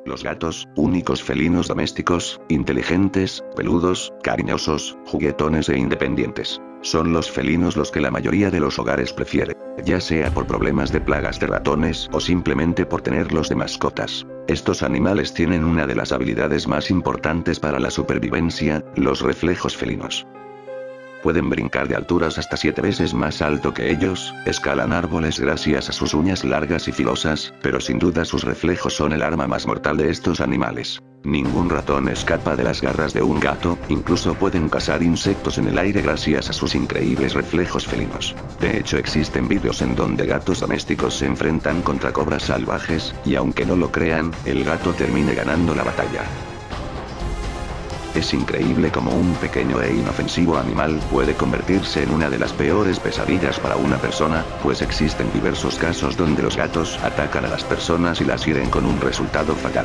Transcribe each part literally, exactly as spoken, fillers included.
Los gatos, únicos felinos domésticos, inteligentes, peludos, cariñosos, juguetones e independientes. Son los felinos los que la mayoría de los hogares prefiere, ya sea por problemas de plagas de ratones o simplemente por tenerlos de mascotas. Estos animales tienen una de las habilidades más importantes para la supervivencia, los reflejos felinos. Pueden brincar de alturas hasta siete veces más alto que ellos, escalan árboles gracias a sus uñas largas y filosas, pero sin duda sus reflejos son el arma más mortal de estos animales. Ningún ratón escapa de las garras de un gato, incluso pueden cazar insectos en el aire gracias a sus increíbles reflejos felinos. De hecho existen vídeos en donde gatos domésticos se enfrentan contra cobras salvajes, y aunque no lo crean, el gato termina ganando la batalla. Es increíble cómo un pequeño e inofensivo animal puede convertirse en una de las peores pesadillas para una persona, pues existen diversos casos donde los gatos atacan a las personas y las hieren con un resultado fatal.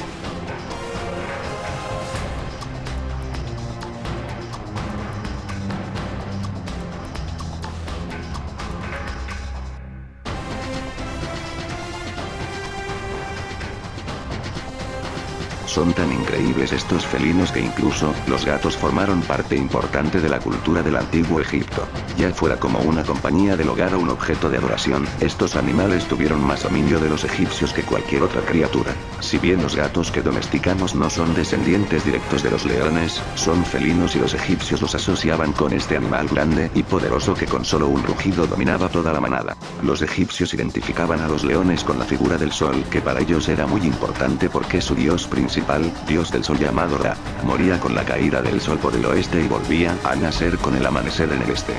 Son tan increíbles estos felinos que incluso, los gatos formaron parte importante de la cultura del antiguo Egipto. Ya fuera como una compañía del hogar o un objeto de adoración, estos animales tuvieron más dominio de los egipcios que cualquier otra criatura. Si bien los gatos que domesticamos no son descendientes directos de los leones, son felinos y los egipcios los asociaban con este animal grande y poderoso que con solo un rugido dominaba toda la manada. Los egipcios identificaban a los leones con la figura del sol, que para ellos era muy importante porque su dios principal, dios del sol llamado Ra, moría con la caída del sol por el oeste y volvía a nacer con el amanecer en el este.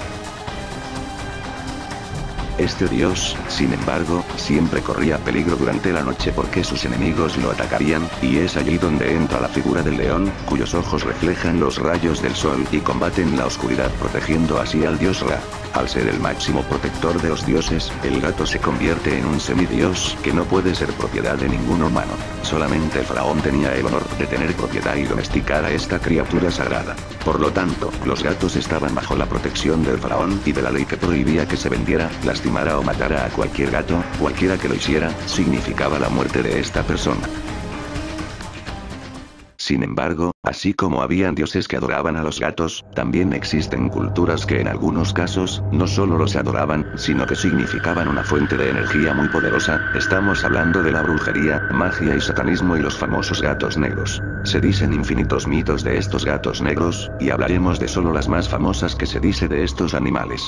Este dios, sin embargo, siempre corría peligro durante la noche porque sus enemigos lo atacarían, y es allí donde entra la figura del león, cuyos ojos reflejan los rayos del sol y combaten la oscuridad protegiendo así al dios Ra. Al ser el máximo protector de los dioses, el gato se convierte en un semidios que no puede ser propiedad de ningún humano. Solamente el faraón tenía el honor de tener propiedad y domesticar a esta criatura sagrada. Por lo tanto, los gatos estaban bajo la protección del faraón y de la ley que prohibía que se vendiera, lastimara o matara a cualquier gato, cualquiera que lo hiciera, significaba la muerte de esta persona. Sin embargo, así como habían dioses que adoraban a los gatos, también existen culturas que en algunos casos, no solo los adoraban, sino que significaban una fuente de energía muy poderosa. Estamos hablando de la brujería, magia y satanismo y los famosos gatos negros. Se dicen infinitos mitos de estos gatos negros, y hablaremos de solo las más famosas que se dice de estos animales.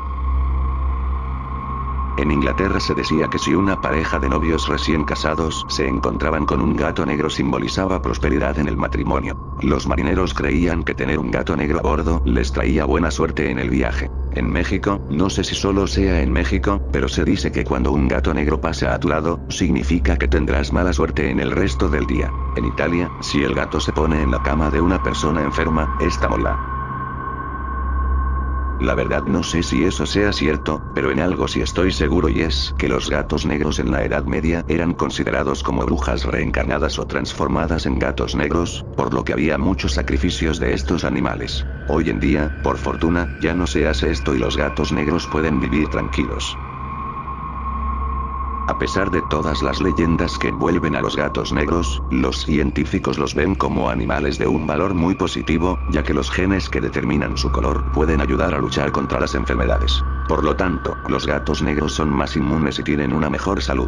En Inglaterra se decía que si una pareja de novios recién casados se encontraban con un gato negro simbolizaba prosperidad en el matrimonio. Los marineros creían que tener un gato negro a bordo les traía buena suerte en el viaje. En México, no sé si solo sea en México, pero se dice que cuando un gato negro pasa a tu lado, significa que tendrás mala suerte en el resto del día. En Italia, si el gato se pone en la cama de una persona enferma, esta mola. La verdad no sé si eso sea cierto, pero en algo sí estoy seguro y es que los gatos negros en la Edad Media eran considerados como brujas reencarnadas o transformadas en gatos negros, por lo que había muchos sacrificios de estos animales. Hoy en día, por fortuna, ya no se hace esto y los gatos negros pueden vivir tranquilos. A pesar de todas las leyendas que envuelven a los gatos negros, los científicos los ven como animales de un valor muy positivo, ya que los genes que determinan su color pueden ayudar a luchar contra las enfermedades. Por lo tanto, los gatos negros son más inmunes y tienen una mejor salud.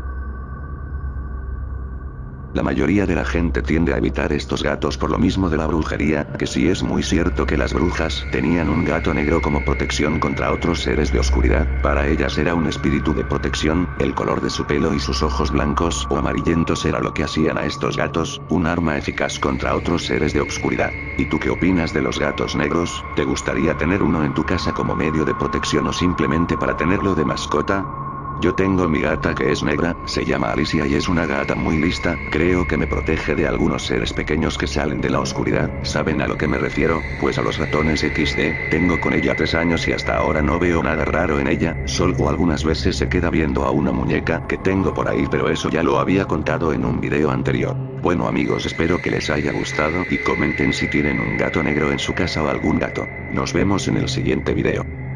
La mayoría de la gente tiende a evitar estos gatos por lo mismo de la brujería, que sí es muy cierto que las brujas tenían un gato negro como protección contra otros seres de oscuridad. Para ellas era un espíritu de protección, el color de su pelo y sus ojos blancos o amarillentos era lo que hacían a estos gatos, un arma eficaz contra otros seres de oscuridad. ¿Y tú qué opinas de los gatos negros? ¿Te gustaría tener uno en tu casa como medio de protección o simplemente para tenerlo de mascota? Yo tengo mi gata que es negra, se llama Alicia y es una gata muy lista, creo que me protege de algunos seres pequeños que salen de la oscuridad. ¿Saben a lo que me refiero? Pues a los ratones equis de, tengo con ella tres años y hasta ahora no veo nada raro en ella, solo algunas veces se queda viendo a una muñeca que tengo por ahí, pero eso ya lo había contado en un video anterior. Bueno amigos, espero que les haya gustado y comenten si tienen un gato negro en su casa o algún gato. Nos vemos en el siguiente video.